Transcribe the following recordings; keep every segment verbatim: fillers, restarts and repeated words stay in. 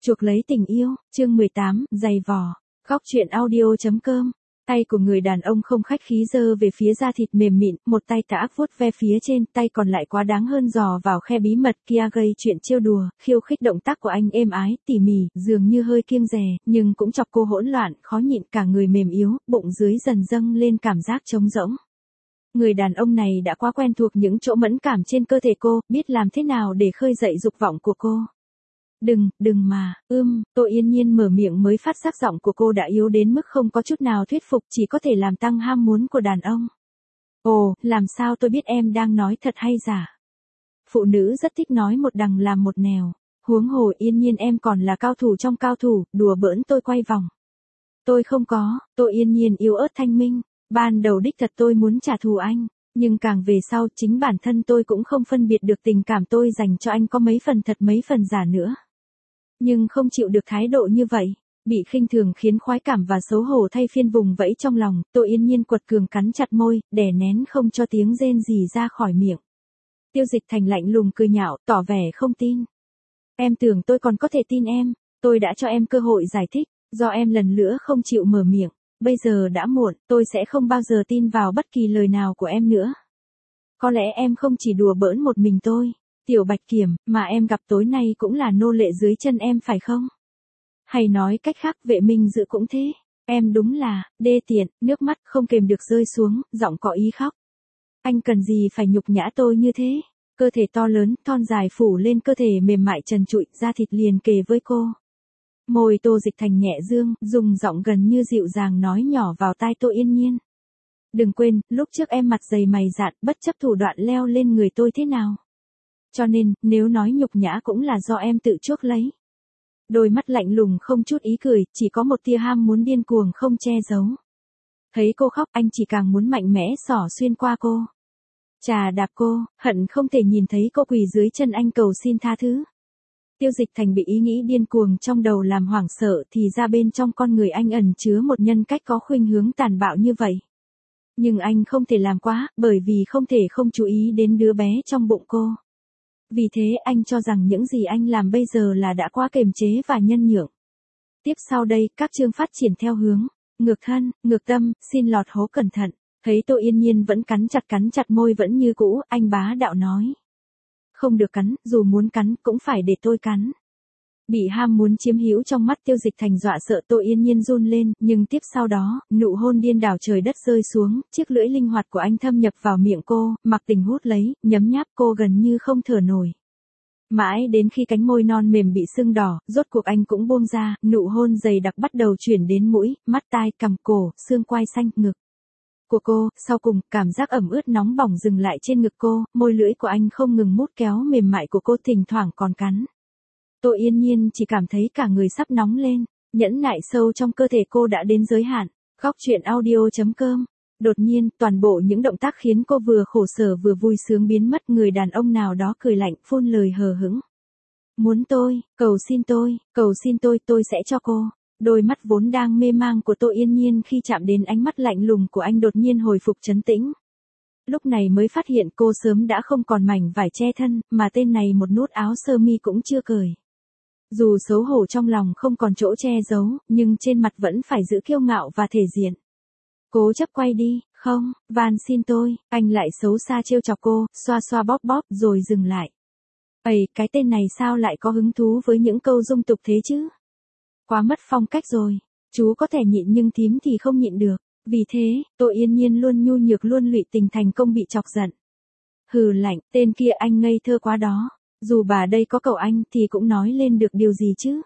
Chuộc lấy tình yêu, chương mười tám, giày vò. Góc truyện audio chấm com. Tay của người đàn ông không khách khí giơ về phía da thịt mềm mịn, một tay tà ác vuốt ve phía trên, tay còn lại quá đáng hơn dò vào khe bí mật kia gây chuyện trêu đùa, khiêu khích động tác của anh êm ái, tỉ mỉ, dường như hơi kiêng dè, nhưng cũng chọc cô hỗn loạn, khó nhịn, cả người mềm yếu, bụng dưới dần dâng lên cảm giác trống rỗng. Người đàn ông này đã quá quen thuộc những chỗ mẫn cảm trên cơ thể cô, biết làm thế nào để khơi dậy dục vọng của cô. Đừng, đừng mà, ưm, Tô Yên Nhiên mở miệng mới phát giác giọng của cô đã yếu đến mức không có chút nào thuyết phục, chỉ có thể làm tăng ham muốn của đàn ông. Ồ, làm sao tôi biết em đang nói thật hay giả? Phụ nữ rất thích nói một đằng làm một nẻo, huống hồ Yên Nhiên em còn là cao thủ trong cao thủ, đùa bỡn tôi quay vòng. Tôi không có, Tô Yên Nhiên yếu ớt thanh minh, ban đầu đích thật tôi muốn trả thù anh. Nhưng càng về sau chính bản thân tôi cũng không phân biệt được tình cảm tôi dành cho anh có mấy phần thật mấy phần giả nữa. Nhưng không chịu được thái độ như vậy, bị khinh thường khiến khoái cảm và xấu hổ thay phiên vùng vẫy trong lòng, Tô Yên Nhiên quật cường cắn chặt môi, đè nén không cho tiếng rên rỉ ra khỏi miệng. Tiêu Dịch Thành lạnh lùng cười nhạo, tỏ vẻ không tin. Em tưởng tôi còn có thể tin em, tôi đã cho em cơ hội giải thích, do em lần nữa không chịu mở miệng. Bây giờ đã muộn, tôi sẽ không bao giờ tin vào bất kỳ lời nào của em nữa. Có lẽ em không chỉ đùa bỡn một mình tôi, Tiểu Bạch Kiểm, mà em gặp tối nay cũng là nô lệ dưới chân em phải không? Hay nói cách khác Vệ Minh Dữ cũng thế, em đúng là, đê tiện, nước mắt không kềm được rơi xuống, giọng có ý khóc. Anh cần gì phải nhục nhã tôi như thế? Cơ thể to lớn, thon dài phủ lên cơ thể mềm mại trần trụi, da thịt liền kề với cô. Môi Tô Dịch Thành nhẹ dương, dùng giọng gần như dịu dàng nói nhỏ vào tai Tô Yên Nhiên. Đừng quên, lúc trước em mặt dày mày dạn, bất chấp thủ đoạn leo lên người tôi thế nào. Cho nên, nếu nói nhục nhã cũng là do em tự chuốc lấy. Đôi mắt lạnh lùng không chút ý cười, chỉ có một tia ham muốn điên cuồng không che giấu. Thấy cô khóc, anh chỉ càng muốn mạnh mẽ xỏ xuyên qua cô. Chà đạp cô, hận không thể nhìn thấy cô quỳ dưới chân anh cầu xin tha thứ. Tiêu Dịch Thành bị ý nghĩ điên cuồng trong đầu làm hoảng sợ thì ra bên trong con người anh ẩn chứa một nhân cách có khuynh hướng tàn bạo như vậy. Nhưng anh không thể làm quá, bởi vì không thể không chú ý đến đứa bé trong bụng cô. Vì thế anh cho rằng những gì anh làm bây giờ là đã quá kiềm chế và nhân nhượng. Tiếp sau đây, các chương phát triển theo hướng ngược thân, ngược tâm, xin lọt hố cẩn thận. Thấy Tô Yên Nhiên vẫn cắn chặt cắn chặt môi vẫn như cũ, anh bá đạo nói. Không được cắn, dù muốn cắn, cũng phải để tôi cắn. Bị ham muốn chiếm hữu trong mắt Tiêu Dịch Thành dọa sợ Tô Yên Nhiên run lên, nhưng tiếp sau đó, nụ hôn điên đảo trời đất rơi xuống, chiếc lưỡi linh hoạt của anh thâm nhập vào miệng cô, mặc tình hút lấy, nhấm nháp cô gần như không thở nổi. Mãi đến khi cánh môi non mềm bị sưng đỏ, rốt cuộc anh cũng buông ra, nụ hôn dày đặc bắt đầu chuyển đến mũi, mắt tai, cằm cổ, xương quai xanh, ngực của cô, sau cùng, cảm giác ẩm ướt nóng bỏng dừng lại trên ngực cô, môi lưỡi của anh không ngừng mút kéo mềm mại của cô thỉnh thoảng còn cắn. Tô Yên Nhiên chỉ cảm thấy cả người sắp nóng lên, nhẫn nại sâu trong cơ thể cô đã đến giới hạn. Góc truyện audio chấm com. Đột nhiên, toàn bộ những động tác khiến cô vừa khổ sở vừa vui sướng biến mất, người đàn ông nào đó cười lạnh, phun lời hờ hững. Muốn tôi, cầu xin tôi, cầu xin tôi, tôi sẽ cho cô. Đôi mắt vốn đang mê mang của Tô Yên Nhiên khi chạm đến ánh mắt lạnh lùng của anh đột nhiên hồi phục trấn tĩnh. Lúc này mới phát hiện cô sớm đã không còn mảnh vải che thân, mà tên này một nút áo sơ mi cũng chưa cởi. Dù xấu hổ trong lòng không còn chỗ che giấu, nhưng trên mặt vẫn phải giữ kiêu ngạo và thể diện. Cố chấp quay đi, không, van xin tôi, anh lại xấu xa trêu chọc cô, xoa xoa bóp bóp rồi dừng lại. Ây, cái tên này sao lại có hứng thú với những câu dung tục thế chứ? Quá mất phong cách rồi, chú có thể nhịn nhưng thím thì không nhịn được. Vì thế, Tô Yên Nhiên luôn nhu nhược luôn lụy tình thành công bị chọc giận. Hừ lạnh, tên kia anh ngây thơ quá đó. Dù bà đây có cậu anh thì cũng nói lên được điều gì chứ.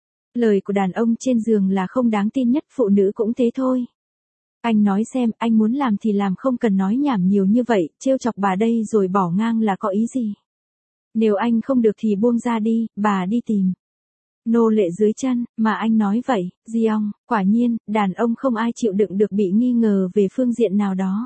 Lời của đàn ông trên giường là không đáng tin nhất, phụ nữ cũng thế thôi. Anh nói xem, anh muốn làm thì làm, không cần nói nhảm nhiều như vậy, trêu chọc bà đây rồi bỏ ngang là có ý gì. Nếu anh không được thì buông ra đi, bà đi tìm nô lệ dưới chân, mà anh nói vậy, Di ông, quả nhiên, đàn ông không ai chịu đựng được bị nghi ngờ về phương diện nào đó.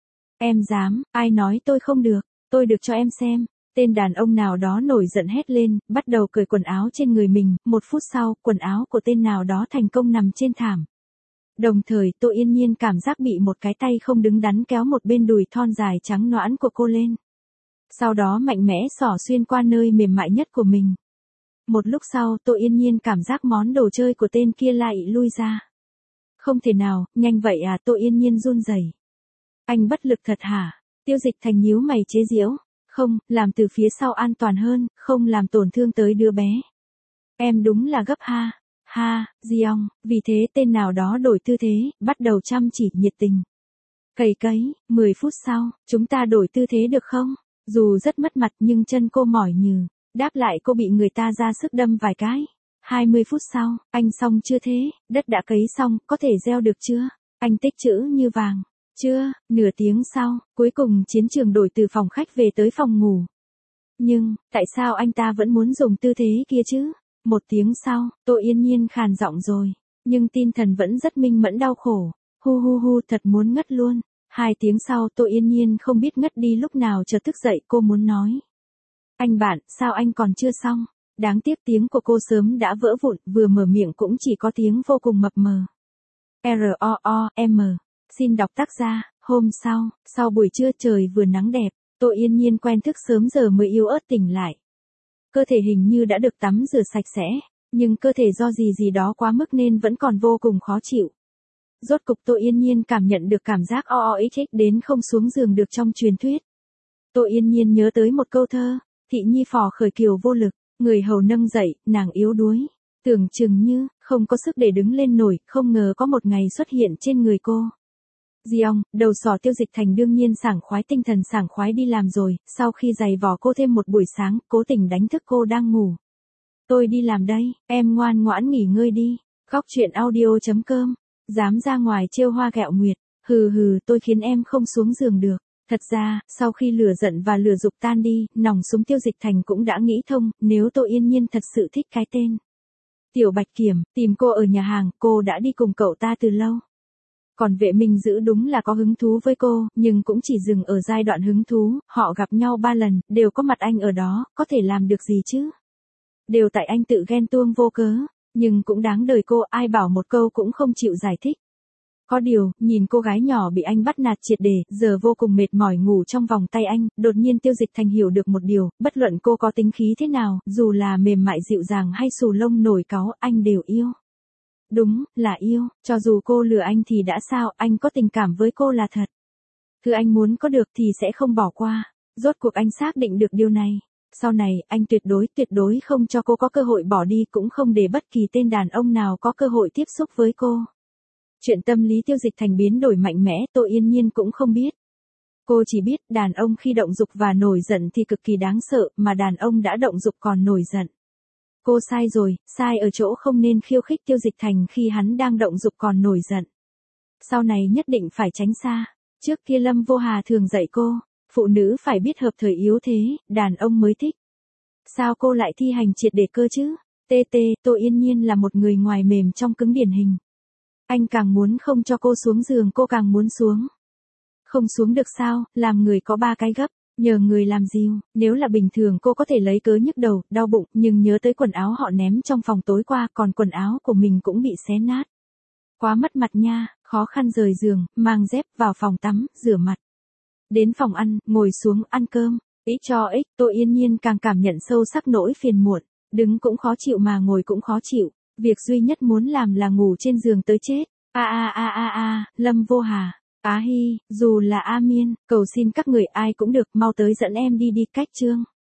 Em dám, ai nói tôi không được, tôi được cho em xem. Tên đàn ông nào đó nổi giận hét lên, bắt đầu cởi quần áo trên người mình, một phút sau, quần áo của tên nào đó thành công nằm trên thảm. Đồng thời, Tô Yên Nhiên cảm giác bị một cái tay không đứng đắn kéo một bên đùi thon dài trắng nõn của cô lên. Sau đó mạnh mẽ xỏ xuyên qua nơi mềm mại nhất của mình. Một lúc sau Tô Yên Nhiên cảm giác món đồ chơi của tên kia lại lui ra. Không thể nào, nhanh vậy à, Tô Yên Nhiên run rẩy. Anh bất lực thật hả? Tiêu Dịch Thành nhíu mày chế giễu. Không, làm từ phía sau an toàn hơn, không làm tổn thương tới đứa bé. Em đúng là gấp ha. Ha, Giong, vì thế tên nào đó đổi tư thế, bắt đầu chăm chỉ nhiệt tình. Cày cấy, mười phút sau, chúng ta đổi tư thế được không? Dù rất mất mặt nhưng chân cô mỏi nhừ. Đáp lại cô bị người ta ra sức đâm vài cái. hai mươi phút sau, anh xong chưa thế, đất đã cấy xong, có thể gieo được chưa? Anh tích chữ như vàng. Chưa, nửa tiếng sau, cuối cùng chiến trường đổi từ phòng khách về tới phòng ngủ. Nhưng, tại sao anh ta vẫn muốn dùng tư thế kia chứ? Một tiếng sau, Tô Yên Nhiên khàn giọng rồi. Nhưng tinh thần vẫn rất minh mẫn đau khổ. Hu hu hu thật muốn ngất luôn. Hai tiếng sau Tô Yên Nhiên không biết ngất đi lúc nào chợt thức dậy cô muốn nói. Anh bạn, sao anh còn chưa xong? Đáng tiếc tiếng của cô sớm đã vỡ vụn, vừa mở miệng cũng chỉ có tiếng vô cùng mập mờ. R O O M. Xin đọc tác giả. Hôm sau, sau buổi trưa trời vừa nắng đẹp, Tô Yên Nhiên quen thức sớm giờ mới yếu ớt tỉnh lại. Cơ thể hình như đã được tắm rửa sạch sẽ, nhưng cơ thể do gì gì đó quá mức nên vẫn còn vô cùng khó chịu. Rốt cục Tô Yên Nhiên cảm nhận được cảm giác o o ích ích đến không xuống giường được trong truyền thuyết. Tô Yên Nhiên nhớ tới một câu thơ, thị nhi phò khởi kiều vô lực, người hầu nâng dậy, nàng yếu đuối. Tưởng chừng như, không có sức để đứng lên nổi, không ngờ có một ngày xuất hiện trên người cô. Giong, đầu sỏ Tiêu Dịch Thành đương nhiên sảng khoái tinh thần sảng khoái đi làm rồi, sau khi giày vò cô thêm một buổi sáng, cố tình đánh thức cô đang ngủ. Tôi đi làm đây, em ngoan ngoãn nghỉ ngơi đi. Góc truyện audio chấm com. Dám ra ngoài trêu hoa ghẹo nguyệt, hừ hừ tôi khiến em không xuống giường được. Thật ra, sau khi lửa giận và lửa dục tan đi, nòng súng Tiêu Dịch Thành cũng đã nghĩ thông, nếu Tô Yên Nhiên thật sự thích cái tên Tiểu Bạch Kiểm, tìm cô ở nhà hàng, cô đã đi cùng cậu ta từ lâu. Còn Vệ Minh Dữ đúng là có hứng thú với cô, nhưng cũng chỉ dừng ở giai đoạn hứng thú, họ gặp nhau ba lần, đều có mặt anh ở đó, có thể làm được gì chứ? Đều tại anh tự ghen tuông vô cớ, nhưng cũng đáng đời cô, ai bảo một câu cũng không chịu giải thích. Có điều, nhìn cô gái nhỏ bị anh bắt nạt triệt để, giờ vô cùng mệt mỏi ngủ trong vòng tay anh, đột nhiên Tiêu Dịch Thành hiểu được một điều, bất luận cô có tính khí thế nào, dù là mềm mại dịu dàng hay xù lông nổi cáu, anh đều yêu. Đúng, là yêu, cho dù cô lừa anh thì đã sao, anh có tình cảm với cô là thật. Thứ anh muốn có được thì sẽ không bỏ qua. Rốt cuộc anh xác định được điều này. Sau này, anh tuyệt đối, tuyệt đối không cho cô có cơ hội bỏ đi, cũng không để bất kỳ tên đàn ông nào có cơ hội tiếp xúc với cô. Chuyện tâm lý Tiêu Dịch Thành biến đổi mạnh mẽ, Tô Yên Nhiên cũng không biết. Cô chỉ biết, đàn ông khi động dục và nổi giận thì cực kỳ đáng sợ, mà đàn ông đã động dục còn nổi giận. Cô sai rồi, sai ở chỗ không nên khiêu khích Tiêu Dịch Thành khi hắn đang động dục còn nổi giận. Sau này nhất định phải tránh xa. Trước kia Lâm Vô Hà thường dạy cô, phụ nữ phải biết hợp thời yếu thế, đàn ông mới thích. Sao cô lại thi hành triệt để cơ chứ? Tê tê, Tô Yên Nhiên là một người ngoài mềm trong cứng điển hình. Anh càng muốn không cho cô xuống giường, cô càng muốn xuống. Không xuống được sao, làm người có ba cái gấp. Nhờ người làm dìu, nếu là bình thường cô có thể lấy cớ nhức đầu, đau bụng, nhưng nhớ tới quần áo họ ném trong phòng tối qua, còn quần áo của mình cũng bị xé nát. Quá mất mặt nha, khó khăn rời giường, mang dép vào phòng tắm, rửa mặt. Đến phòng ăn, ngồi xuống ăn cơm, ít cho ít, Tô Yên Nhiên càng cảm nhận sâu sắc nỗi phiền muộn, đứng cũng khó chịu mà ngồi cũng khó chịu, việc duy nhất muốn làm là ngủ trên giường tới chết. A a a a a, Lâm Vô Hà. Á hi, dù là A Miên, cầu xin các người ai cũng được, mau tới dẫn em đi đi cách chương.